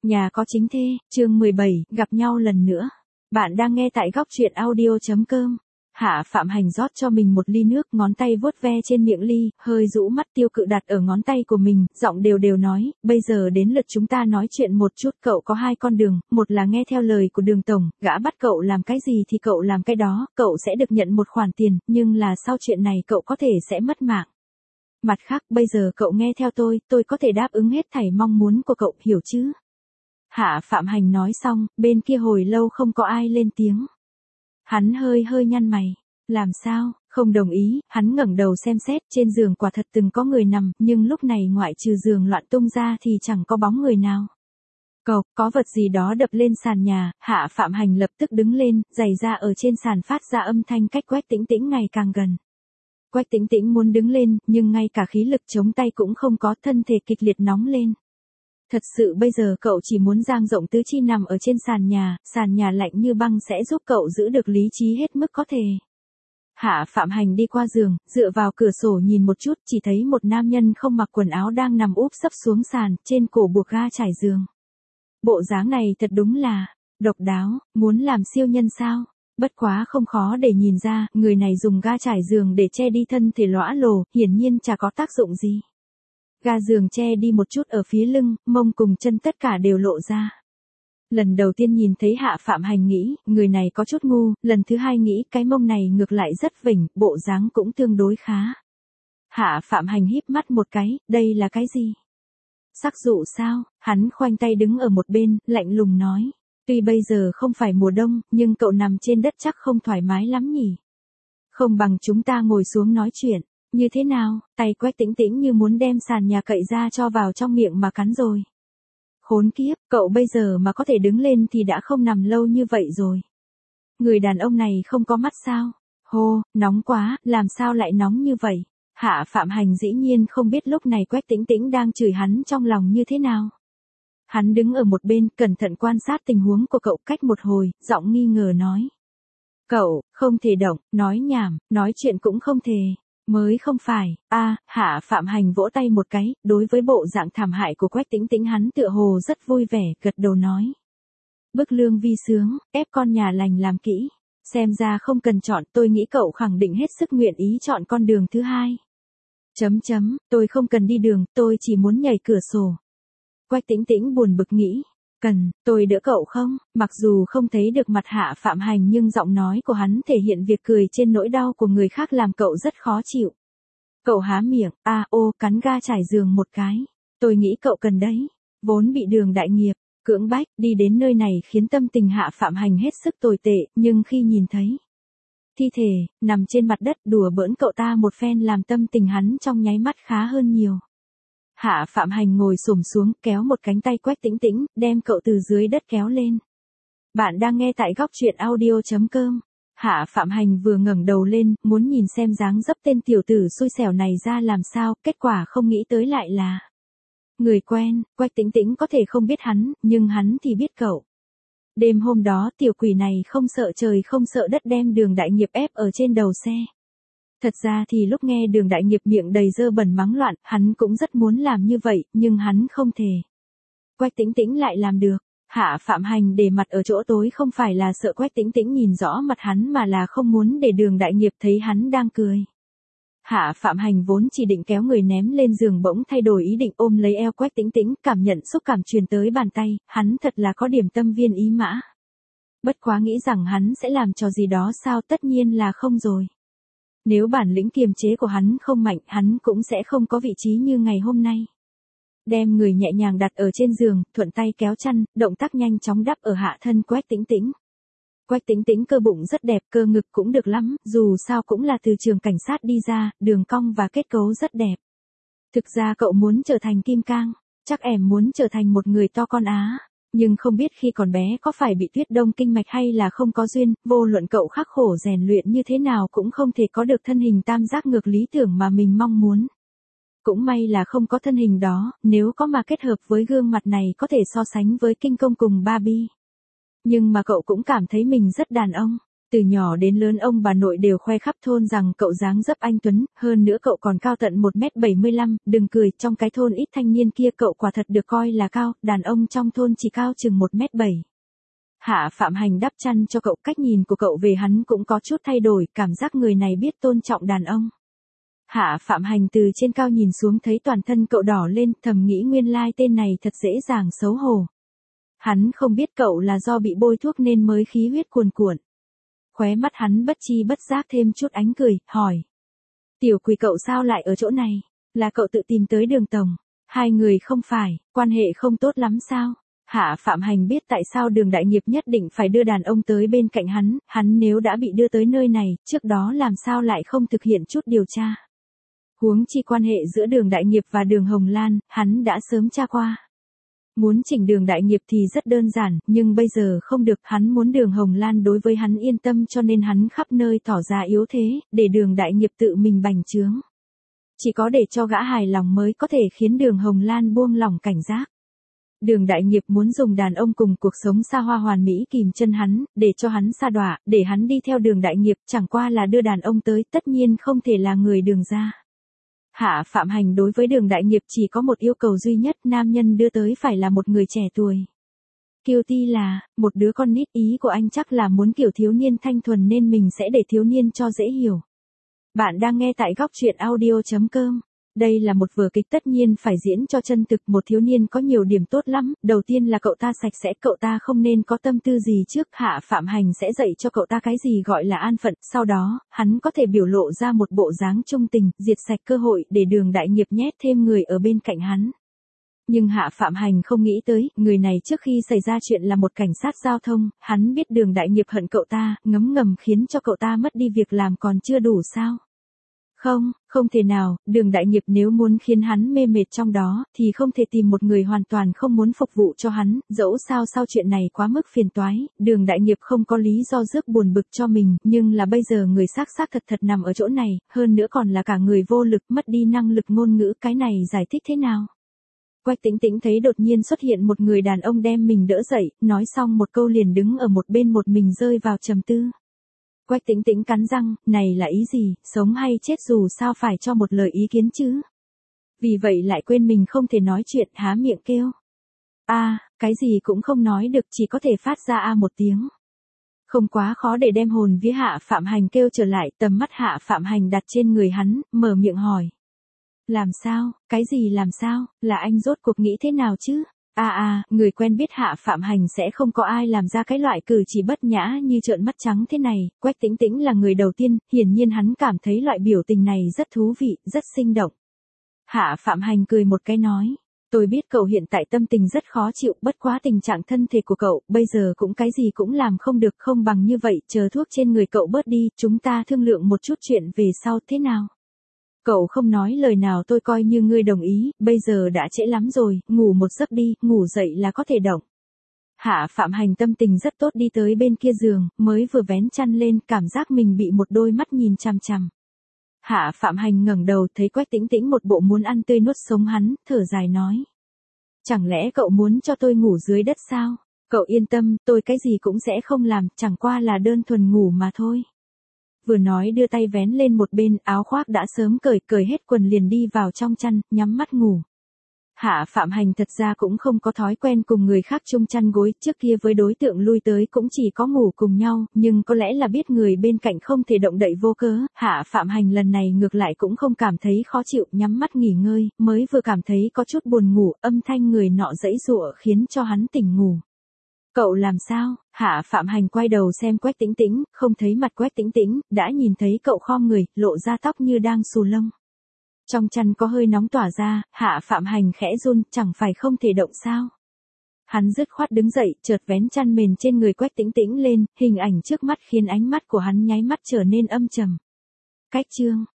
Nhà có chính thê, chương 17, gặp nhau lần nữa. Bạn đang nghe tại góc truyện audio.com. Hạ Phạm Hành rót cho mình một ly nước, ngón tay vuốt ve trên miệng ly, hơi rũ mắt tiêu cự đặt ở ngón tay của mình, giọng đều đều nói, bây giờ đến lượt chúng ta nói chuyện một chút. Cậu có hai con đường, một là nghe theo lời của Đường Tổng, gã bắt cậu làm cái gì thì cậu làm cái đó, cậu sẽ được nhận một khoản tiền, nhưng là sau chuyện này cậu có thể sẽ mất mạng. Mặt khác, bây giờ cậu nghe theo tôi có thể đáp ứng hết thảy mong muốn của cậu, hiểu chứ? Hạ Phạm Hành nói xong, bên kia hồi lâu không có ai lên tiếng. Hắn hơi nhăn mày. Làm sao, không đồng ý, hắn ngẩng đầu xem xét, trên giường quả thật từng có người nằm, nhưng lúc này ngoại trừ giường loạn tung ra thì chẳng có bóng người nào. Có vật gì đó đập lên sàn nhà, Hạ Phạm Hành lập tức đứng lên, giày da ở trên sàn phát ra âm thanh cách Quách Tĩnh Tĩnh ngày càng gần. Quách Tĩnh Tĩnh muốn đứng lên, nhưng ngay cả khí lực chống tay cũng không có, thân thể kịch liệt nóng lên. Thật sự bây giờ cậu chỉ muốn dang rộng tứ chi nằm ở trên sàn nhà lạnh như băng sẽ giúp cậu giữ được lý trí hết mức có thể. Hạ Phạm Hành đi qua giường, dựa vào cửa sổ nhìn một chút, chỉ thấy một nam nhân không mặc quần áo đang nằm úp sấp xuống sàn, trên cổ buộc ga trải giường. Bộ dáng này thật đúng là độc đáo, muốn làm siêu nhân sao? Bất quá không khó để nhìn ra, người này dùng ga trải giường để che đi thân thể lõa lồ, hiển nhiên chả có tác dụng gì. Ga giường che đi một chút ở phía lưng, mông cùng chân tất cả đều lộ ra. Lần đầu tiên nhìn thấy Hạ Phạm Hành nghĩ, người này có chút ngu, lần thứ hai nghĩ cái mông này ngược lại rất vểnh, bộ dáng cũng tương đối khá. Hạ Phạm Hành híp mắt một cái, đây là cái gì? Sắc dụ sao? Hắn khoanh tay đứng ở một bên, lạnh lùng nói. Tuy bây giờ không phải mùa đông, nhưng cậu nằm trên đất chắc không thoải mái lắm nhỉ? Không bằng chúng ta ngồi xuống nói chuyện. Như thế nào? Tay Quách Tĩnh Tĩnh như muốn đem sàn nhà cậy ra cho vào trong miệng mà cắn rồi. Khốn kiếp, cậu bây giờ mà có thể đứng lên thì đã không nằm lâu như vậy rồi. Người đàn ông này không có mắt sao? Hô, nóng quá, làm sao lại nóng như vậy? Hạ Phạm Hành dĩ nhiên không biết lúc này Quách Tĩnh Tĩnh đang chửi hắn trong lòng như thế nào. Hắn đứng ở một bên, cẩn thận quan sát tình huống của cậu, cách một hồi, giọng nghi ngờ nói. Cậu, không thể động, nói nhảm, nói chuyện cũng không thể. Mới không phải, Hạ Phạm Hành vỗ tay một cái, đối với bộ dạng thảm hại của Quách Tĩnh Tĩnh hắn tựa hồ rất vui vẻ, gật đầu nói. Bức lương vi sướng, ép con nhà lành làm kỹ. Xem ra không cần chọn, tôi nghĩ cậu khẳng định hết sức nguyện ý chọn con đường thứ hai. Tôi không cần đi đường, tôi chỉ muốn nhảy cửa sổ. Quách Tĩnh Tĩnh buồn bực nghĩ. Cần, tôi đỡ cậu không? Mặc dù không thấy được mặt Hạ Phạm Hành nhưng giọng nói của hắn thể hiện việc cười trên nỗi đau của người khác làm cậu rất khó chịu. Cậu há miệng, cắn ga trải giường một cái. Tôi nghĩ cậu cần đấy. Vốn bị Đường đại nghiệp cưỡng bách, đi đến nơi này khiến tâm tình Hạ Phạm Hành hết sức tồi tệ, nhưng khi nhìn thấy thi thể nằm trên mặt đất đùa bỡn cậu ta một phen làm tâm tình hắn trong nháy mắt khá hơn nhiều. Hạ Phạm Hành ngồi xổm xuống, kéo một cánh tay Quách Tĩnh Tĩnh, đem cậu từ dưới đất kéo lên. Bạn đang nghe tại góc truyện audio.com. Hạ Phạm Hành vừa ngẩng đầu lên, muốn nhìn xem dáng dấp tên tiểu tử xui xẻo này ra làm sao, kết quả không nghĩ tới lại là người quen. Quách Tĩnh Tĩnh có thể không biết hắn, nhưng hắn thì biết cậu. Đêm hôm đó tiểu quỷ này không sợ trời không sợ đất đem Đường đại nghiệp ép ở trên đầu xe. Thật ra thì lúc nghe Đường đại nghiệp miệng đầy dơ bẩn mắng loạn, hắn cũng rất muốn làm như vậy, nhưng hắn không thể. Quách Tĩnh Tĩnh lại làm được. Hạ Phạm Hành để mặt ở chỗ tối không phải là sợ Quách Tĩnh Tĩnh nhìn rõ mặt hắn mà là không muốn để Đường đại nghiệp thấy hắn đang cười. Hạ Phạm Hành vốn chỉ định kéo người ném lên giường, bỗng thay đổi ý định ôm lấy eo Quách Tĩnh Tĩnh, cảm nhận xúc cảm truyền tới bàn tay, hắn thật là có điểm tâm viên ý mã. Bất quá nghĩ rằng hắn sẽ làm trò gì đó sao, tất nhiên là không rồi. Nếu bản lĩnh kiềm chế của hắn không mạnh, hắn cũng sẽ không có vị trí như ngày hôm nay. Đem người nhẹ nhàng đặt ở trên giường, thuận tay kéo chăn, động tác nhanh chóng đắp ở hạ thân Quách Tĩnh Tĩnh. Quách Tĩnh Tĩnh cơ bụng rất đẹp, cơ ngực cũng được lắm, dù sao cũng là từ trường cảnh sát đi ra, đường cong và kết cấu rất đẹp. Thực ra cậu muốn trở thành Kim Cang, chắc em muốn trở thành một người to con á. Nhưng không biết khi còn bé có phải bị Tuyết Đông kinh mạch hay là không có duyên, vô luận cậu khắc khổ rèn luyện như thế nào cũng không thể có được thân hình tam giác ngược lý tưởng mà mình mong muốn. Cũng may là không có thân hình đó, nếu có mà kết hợp với gương mặt này có thể so sánh với Kinh Công cùng Barbie. Nhưng mà cậu cũng cảm thấy mình rất đàn ông. Từ nhỏ đến lớn ông bà nội đều khoe khắp thôn rằng cậu dáng dấp anh tuấn, hơn nữa cậu còn cao tận 1m75, đừng cười, trong cái thôn ít thanh niên kia cậu quả thật được coi là cao, đàn ông trong thôn chỉ cao chừng 1m7. Hạ Phạm Hành đắp chăn cho cậu, cách nhìn của cậu về hắn cũng có chút thay đổi, cảm giác người này biết tôn trọng đàn ông. Hạ Phạm Hành từ trên cao nhìn xuống thấy toàn thân cậu đỏ lên, thầm nghĩ nguyên lai tên này thật dễ dàng xấu hổ. Hắn không biết cậu là do bị bôi thuốc nên mới khí huyết cuồn cuộn. Khóe mắt hắn bất chi bất giác thêm chút ánh cười, hỏi. Tiểu Quỳ cậu sao lại ở chỗ này? Là cậu tự tìm tới Đường tổng? Hai người không phải, quan hệ không tốt lắm sao? Hạ Phạm Hành biết tại sao Đường Đại Nghiệp nhất định phải đưa đàn ông tới bên cạnh hắn nếu đã bị đưa tới nơi này, trước đó làm sao lại không thực hiện chút điều tra. Huống chi quan hệ giữa Đường Đại Nghiệp và Đường Hồng Lan, hắn đã sớm tra qua. Muốn chỉnh Đường Đại Nghiệp thì rất đơn giản, nhưng bây giờ không được, hắn muốn Đường Hồng Lan đối với hắn yên tâm cho nên hắn khắp nơi tỏ ra yếu thế, để Đường Đại Nghiệp tự mình bành trướng. Chỉ có để cho gã hài lòng mới có thể khiến Đường Hồng Lan buông lỏng cảnh giác. Đường Đại Nghiệp muốn dùng đàn ông cùng cuộc sống xa hoa hoàn mỹ kìm chân hắn, để cho hắn sa đọa, để hắn đi theo Đường Đại Nghiệp, chẳng qua là đưa đàn ông tới, tất nhiên không thể là người Đường gia. Hạ Phạm Hành đối với Đường Đại Nghiệp chỉ có một yêu cầu duy nhất, nam nhân đưa tới phải là một người trẻ tuổi. Kiều Ti là, một đứa con nít, ý của anh chắc là muốn kiểu thiếu niên thanh thuần nên mình sẽ để thiếu niên cho dễ hiểu. Bạn đang nghe tại góc truyện audio.com. Đây là một vở kịch tất nhiên phải diễn cho chân thực, một thiếu niên có nhiều điểm tốt lắm, đầu tiên là cậu ta sạch sẽ, cậu ta không nên có tâm tư gì trước, Hạ Phạm Hành sẽ dạy cho cậu ta cái gì gọi là an phận, sau đó, hắn có thể biểu lộ ra một bộ dáng trung tình, diệt sạch cơ hội để Đường Đại Nghiệp nhét thêm người ở bên cạnh hắn. Nhưng Hạ Phạm Hành không nghĩ tới, người này trước khi xảy ra chuyện là một cảnh sát giao thông, hắn biết Đường Đại Nghiệp hận cậu ta, ngấm ngầm khiến cho cậu ta mất đi việc làm còn chưa đủ sao? Không thể nào, Đường Đại Nghiệp nếu muốn khiến hắn mê mệt trong đó, thì không thể tìm một người hoàn toàn không muốn phục vụ cho hắn, dẫu sao sau chuyện này quá mức phiền toái, Đường Đại Nghiệp không có lý do rước buồn bực cho mình, nhưng là bây giờ người xác thật nằm ở chỗ này, hơn nữa còn là cả người vô lực, mất đi năng lực ngôn ngữ, cái này giải thích thế nào? Quách Tĩnh Tĩnh thấy đột nhiên xuất hiện một người đàn ông đem mình đỡ dậy, nói xong một câu liền đứng ở một bên một mình rơi vào trầm tư. Quách Tĩnh Tĩnh cắn răng, này là ý gì, sống hay chết dù sao phải cho một lời ý kiến chứ. Vì vậy lại quên mình không thể nói chuyện, há miệng kêu. Cái gì cũng không nói được, chỉ có thể phát ra một tiếng. Không quá khó để đem hồn vía Hạ Phạm Hành kêu trở lại, tầm mắt Hạ Phạm Hành đặt trên người hắn, mở miệng hỏi. Làm sao, cái gì làm sao, là anh rốt cuộc nghĩ thế nào chứ? Người quen biết Hạ Phạm Hành sẽ không có ai làm ra cái loại cử chỉ bất nhã như trợn mắt trắng thế này, Quách Tĩnh Tĩnh là người đầu tiên, hiển nhiên hắn cảm thấy loại biểu tình này rất thú vị, rất sinh động. Hạ Phạm Hành cười một cái nói, tôi biết cậu hiện tại tâm tình rất khó chịu, bất quá tình trạng thân thể của cậu, bây giờ cũng cái gì cũng làm không được, không bằng như vậy, chờ thuốc trên người cậu bớt đi, chúng ta thương lượng một chút chuyện về sau thế nào? Cậu không nói lời nào tôi coi như ngươi đồng ý, bây giờ đã trễ lắm rồi, ngủ một giấc đi, ngủ dậy là có thể động. Hạ Phạm Hành tâm tình rất tốt đi tới bên kia giường, mới vừa vén chăn lên, cảm giác mình bị một đôi mắt nhìn chằm chằm. Hạ Phạm Hành ngẩng đầu thấy Quách Tĩnh Tĩnh một bộ muốn ăn tươi nuốt sống hắn, thở dài nói. Chẳng lẽ cậu muốn cho tôi ngủ dưới đất sao? Cậu yên tâm, tôi cái gì cũng sẽ không làm, chẳng qua là đơn thuần ngủ mà thôi. Vừa nói đưa tay vén lên một bên, áo khoác đã sớm cởi hết quần liền đi vào trong chăn, nhắm mắt ngủ. Hạ Phạm Hành thật ra cũng không có thói quen cùng người khác chung chăn gối, trước kia với đối tượng lui tới cũng chỉ có ngủ cùng nhau, nhưng có lẽ là biết người bên cạnh không thể động đậy vô cớ, Hạ Phạm Hành lần này ngược lại cũng không cảm thấy khó chịu, nhắm mắt nghỉ ngơi, mới vừa cảm thấy có chút buồn ngủ, âm thanh người nọ giãy giụa khiến cho hắn tỉnh ngủ. Cậu làm sao? Hạ Phạm Hành quay đầu xem Quách Tĩnh Tĩnh, không thấy mặt Quách Tĩnh Tĩnh, đã nhìn thấy cậu khom người, lộ ra tóc như đang xù lông. Trong chăn có hơi nóng tỏa ra, Hạ Phạm Hành khẽ run, chẳng phải không thể động sao? Hắn dứt khoát đứng dậy, chợt vén chăn mền trên người Quách Tĩnh Tĩnh lên, hình ảnh trước mắt khiến ánh mắt của hắn nháy mắt trở nên âm trầm. Cách chương